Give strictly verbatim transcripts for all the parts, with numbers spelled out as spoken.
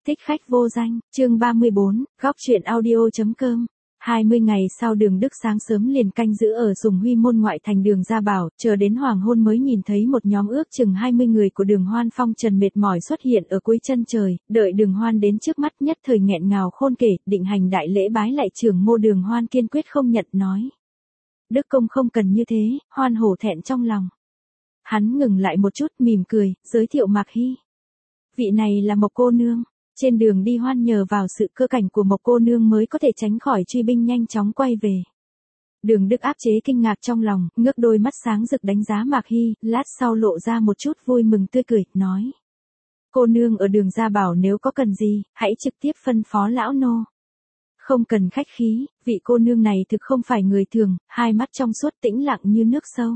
Thích khách vô danh, chương ba mươi bốn, góc truyện audio.com. hai mươi ngày sau Đường Đức sáng sớm liền canh giữ ở Sùng Huy môn ngoại thành Đường Gia Bảo, chờ đến hoàng hôn mới nhìn thấy một nhóm ước chừng hai mươi người của Đường Hoan phong trần mệt mỏi xuất hiện ở cuối chân trời, đợi Đường Hoan đến trước mắt nhất thời nghẹn ngào khôn kể, định hành đại lễ bái lại trưởng mô. Đường Hoan kiên quyết không nhận, nói: Đức công không cần như thế. Hoan hổ thẹn trong lòng. Hắn ngừng lại một chút, mỉm cười, giới thiệu Mạc Hy. Vị này là Mộc cô nương. Trên đường đi Hoan nhờ vào sự cơ cảnh của Mộc cô nương mới có thể tránh khỏi truy binh nhanh chóng quay về. Đường Đức áp chế kinh ngạc trong lòng, ngước đôi mắt sáng rực đánh giá Mạc Hy, lát sau lộ ra một chút vui mừng tươi cười, nói: Cô nương ở Đường Gia Bảo nếu có cần gì, hãy trực tiếp phân phó lão nô. Không cần khách khí, vị cô nương này thực không phải người thường, hai mắt trong suốt tĩnh lặng như nước sâu.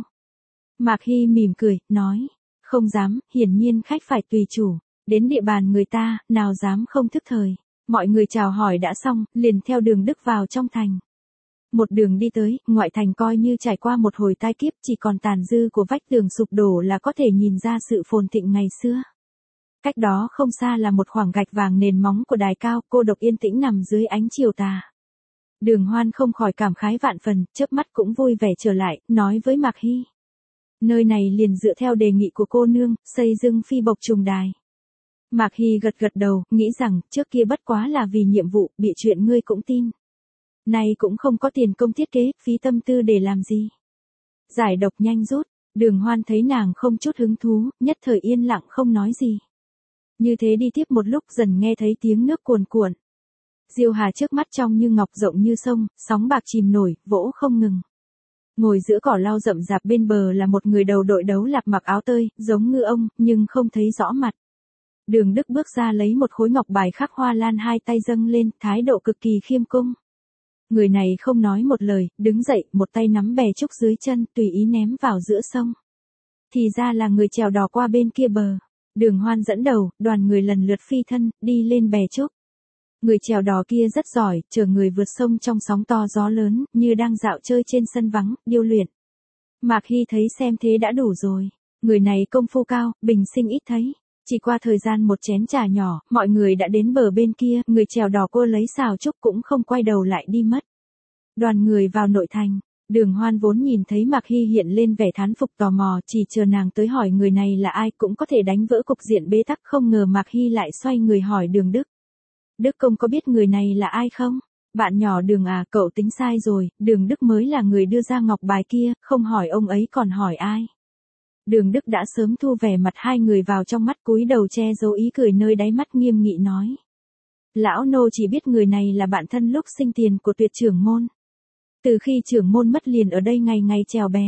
Mạc Hy mỉm cười, nói: Không dám, hiển nhiên khách phải tùy chủ. Đến địa bàn người ta, nào dám không thức thời. Mọi người chào hỏi đã xong, liền theo Đường Đức vào trong thành. Một đường đi tới, ngoại thành coi như trải qua một hồi tai kiếp, chỉ còn tàn dư của vách tường sụp đổ là có thể nhìn ra sự phồn thịnh ngày xưa. Cách đó không xa là một khoảng gạch vàng nền móng của đài cao, cô độc yên tĩnh nằm dưới ánh chiều tà. Đường Hoan không khỏi cảm khái vạn phần, chớp mắt cũng vui vẻ trở lại, nói với Mạc Hy: Nơi này liền dựa theo đề nghị của cô nương, xây dựng phi bộc trùng đài. Mạc Hy gật gật đầu, nghĩ rằng, trước kia bất quá là vì nhiệm vụ, bịa chuyện ngươi cũng tin. Nay cũng không có tiền công thiết kế, phí tâm tư để làm gì. Giải độc nhanh rút, Đường Hoan thấy nàng không chút hứng thú, nhất thời yên lặng không nói gì. Như thế đi tiếp một lúc dần nghe thấy tiếng nước cuồn cuộn. Diêu Hà trước mắt trong như ngọc rộng như sông, sóng bạc chìm nổi, vỗ không ngừng. Ngồi giữa cỏ lau rậm rạp bên bờ là một người đầu đội đấu lạp mặc áo tơi, giống ngư ông, nhưng không thấy rõ mặt. Đường Đức bước ra lấy một khối ngọc bài khắc hoa lan, hai tay dâng lên, thái độ cực kỳ khiêm cung. Người này không nói một lời, đứng dậy, một tay nắm bè trúc dưới chân, tùy ý ném vào giữa sông. Thì ra là người chèo đò qua bên kia bờ. Đường Hoan dẫn đầu, đoàn người lần lượt phi thân, đi lên bè trúc. Người chèo đò kia rất giỏi, chở người vượt sông trong sóng to gió lớn, như đang dạo chơi trên sân vắng, điêu luyện. Mạc Hy thấy xem thế đã đủ rồi. Người này công phu cao, bình sinh ít thấy. Chỉ qua thời gian một chén trà nhỏ, mọi người đã đến bờ bên kia, người chèo đò cô lấy xào trúc cũng không quay đầu lại đi mất. Đoàn người vào nội thành, Đường Hoan vốn nhìn thấy Mạc Hy hiện lên vẻ thán phục tò mò, chỉ chờ nàng tới hỏi người này là ai cũng có thể đánh vỡ cục diện bế tắc, không ngờ Mạc Hy lại xoay người hỏi Đường Đức. Đức công có biết người này là ai không? Bạn nhỏ Đường à, cậu tính sai rồi, Đường Đức mới là người đưa ra ngọc bài kia, không hỏi ông ấy còn hỏi ai? Đường Đức đã sớm thu vẻ mặt hai người vào trong mắt, cúi đầu che giấu ý cười nơi đáy mắt, nghiêm nghị nói: Lão nô chỉ biết người này là bạn thân lúc sinh tiền của Tuyệt trưởng môn. Từ khi trưởng môn mất liền ở đây ngày ngày chèo bè.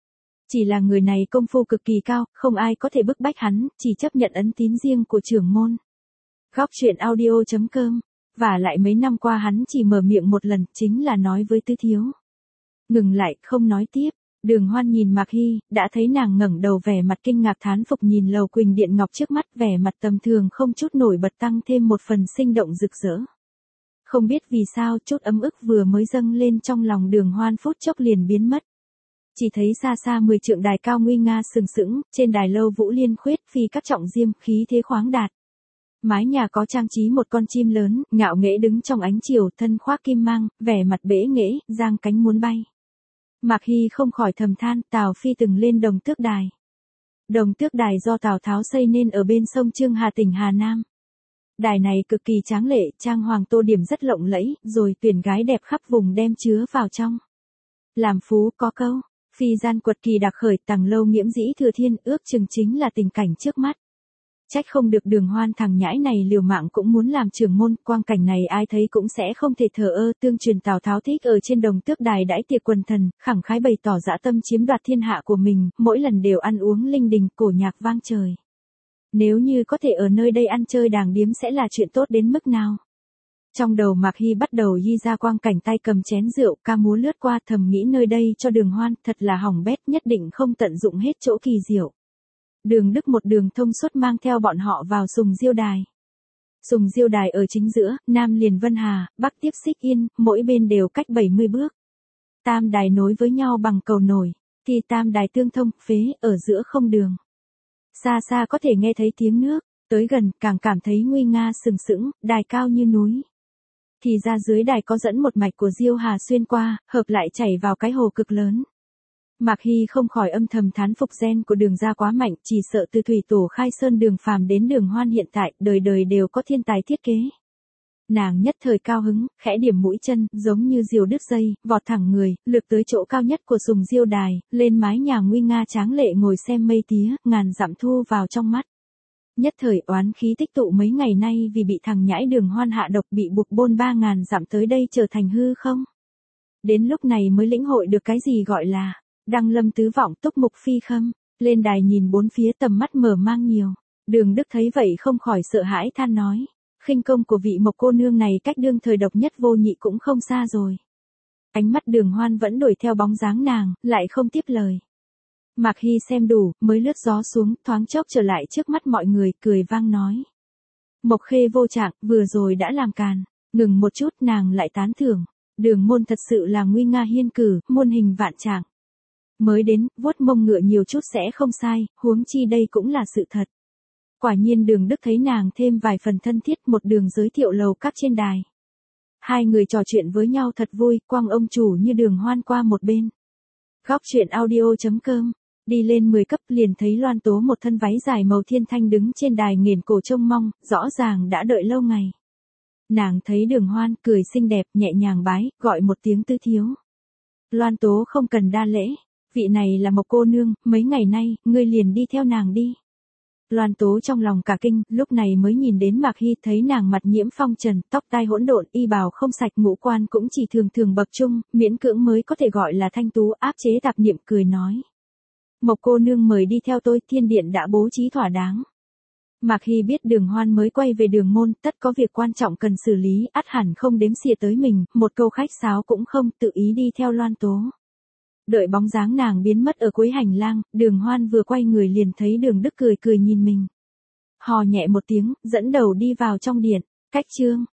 Chỉ là người này công phu cực kỳ cao, không ai có thể bức bách hắn, chỉ chấp nhận ấn tín riêng của trưởng môn. Góc truyện audio.com. Và lại mấy năm qua hắn chỉ mở miệng một lần, chính là nói với Tứ Thiếu. Ngừng lại, không nói tiếp. Đường Hoan nhìn Mạc Hy, đã thấy nàng ngẩng đầu vẻ mặt kinh ngạc thán phục nhìn lầu quỳnh điện ngọc trước mắt, vẻ mặt tầm thường không chút nổi bật tăng thêm một phần sinh động rực rỡ. Không biết vì sao, chút ấm ức vừa mới dâng lên trong lòng Đường Hoan phút chốc liền biến mất. Chỉ thấy xa xa mười trượng đài cao nguy nga sừng sững, trên đài lâu vũ liên khuyết phi các trọng diêm, khí thế khoáng đạt. Mái nhà có trang trí một con chim lớn, ngạo nghễ đứng trong ánh chiều, thân khoác kim mang, vẻ mặt bẽ nghễ, giang cánh muốn bay. Mạc Hy không khỏi thầm than, Tào Phi từng lên Đồng Tước Đài. Đồng Tước Đài do Tào Tháo xây nên ở bên sông Chương Hà tỉnh Hà Nam. Đài này cực kỳ tráng lệ, trang hoàng tô điểm rất lộng lẫy, rồi tuyển gái đẹp khắp vùng đem chứa vào trong. Làm phú có câu, phi gian quật kỳ đặc khởi, tằng lâu nghiễm dĩ thừa thiên, ước chừng chính là tình cảnh trước mắt. Trách không được Đường Hoan thằng nhãi này liều mạng cũng muốn làm trưởng môn, quang cảnh này ai thấy cũng sẽ không thể thờ ơ. Tương truyền Tào Tháo thích ở trên Đồng Tước Đài đãi tiệc quần thần, khẳng khái bày tỏ dã tâm chiếm đoạt thiên hạ của mình, mỗi lần đều ăn uống linh đình, cổ nhạc vang trời. Nếu như có thể ở nơi đây ăn chơi đàng điếm sẽ là chuyện tốt đến mức nào? Trong đầu Mạc Hy bắt đầu ghi ra quang cảnh tay cầm chén rượu, ca múa lướt qua, thầm nghĩ nơi đây cho Đường Hoan, thật là hỏng bét, nhất định không tận dụng hết chỗ kỳ diệu. Đường Đức một đường thông suốt mang theo bọn họ vào Sùng Diêu Đài. Sùng Diêu Đài ở chính giữa, nam liền Vân Hà, bắc tiếp Xích Yên, mỗi bên đều cách bảy mươi bước. Tam đài nối với nhau bằng cầu nổi, thì tam đài tương thông, phế, ở giữa không đường. Xa xa có thể nghe thấy tiếng nước, Tới gần, càng cảm thấy nguy nga sừng sững, đài cao như núi. Thì ra dưới đài có dẫn một mạch của Diêu Hà xuyên qua, hợp lại chảy vào cái hồ cực lớn. Mạc Hy không khỏi âm thầm thán phục gen của Đường gia quá mạnh, chỉ sợ từ thủy tổ khai sơn Đường Phàm đến Đường Hoan hiện tại, đời đời đều có thiên tài thiết kế. Nàng nhất thời cao hứng, khẽ điểm mũi chân, giống như diều đứt dây, vọt thẳng người, lược tới chỗ cao nhất của sùng diêu đài, lên mái nhà nguy nga tráng lệ ngồi xem mây tía, ngàn dặm thu vào trong mắt. Nhất thời oán khí tích tụ mấy ngày nay vì bị thằng nhãi Đường Hoan hạ độc bị buộc bôn ba ngàn dặm tới đây trở thành hư không. Đến lúc này mới lĩnh hội được cái gì gọi là đăng lâm tứ vọng túc mục phi khâm, lên đài nhìn bốn phía tầm mắt mở mang nhiều. Đường Đức thấy vậy không khỏi sợ hãi than nói, khinh công của vị Mộc cô nương này cách đương thời độc nhất vô nhị cũng không xa rồi. Ánh mắt Đường Hoan vẫn đuổi theo bóng dáng nàng, lại không tiếp lời. Mạc Hy xem đủ, mới lướt gió xuống, thoáng chốc trở lại trước mắt mọi người, cười vang nói. Mộc Khê vô trạng, vừa rồi đã làm càn. Ngừng một chút nàng lại tán thưởng. Đường môn thật sự là nguy nga hiên cử, muôn hình vạn trạng. Mới đến, vuốt mông ngựa nhiều chút sẽ không sai, huống chi đây cũng là sự thật. Quả nhiên Đường Đức thấy nàng thêm vài phần thân thiết, một đường giới thiệu lầu các trên đài. Hai người trò chuyện với nhau thật vui, quang ông chủ như Đường Hoan qua một bên. Góc truyện audio chấm com. Đi lên mười cấp liền thấy Loan Tố một thân váy dài màu thiên thanh đứng trên đài nghiền cổ trông mong, rõ ràng đã đợi lâu ngày. Nàng thấy Đường Hoan cười xinh đẹp, nhẹ nhàng bái, gọi một tiếng tứ thiếu. Loan Tố không cần đa lễ, vị này là Mộc cô nương, mấy ngày nay, ngươi liền đi theo nàng đi. Loan Tố trong lòng cả kinh, lúc này mới nhìn đến Mạc Hy, thấy nàng mặt nhiễm phong trần, tóc tai hỗn độn, y bào không sạch, ngũ quan cũng chỉ thường thường bậc trung, miễn cưỡng mới có thể gọi là thanh tú, áp chế tạp niệm, cười nói. Mộc cô nương mời đi theo tôi, thiên điện đã bố trí thỏa đáng. Mạc Hy biết Đường Hoan mới quay về Đường môn, tất có việc quan trọng cần xử lý, ắt hẳn không đếm xỉa tới mình, một câu khách sáo cũng không, tự ý đi theo Loan Tố. Đợi bóng dáng nàng biến mất ở cuối hành lang, Đường Hoan vừa quay người liền thấy Đường Đức cười cười nhìn mình. Hò nhẹ một tiếng, dẫn đầu đi vào trong điện, cách chương.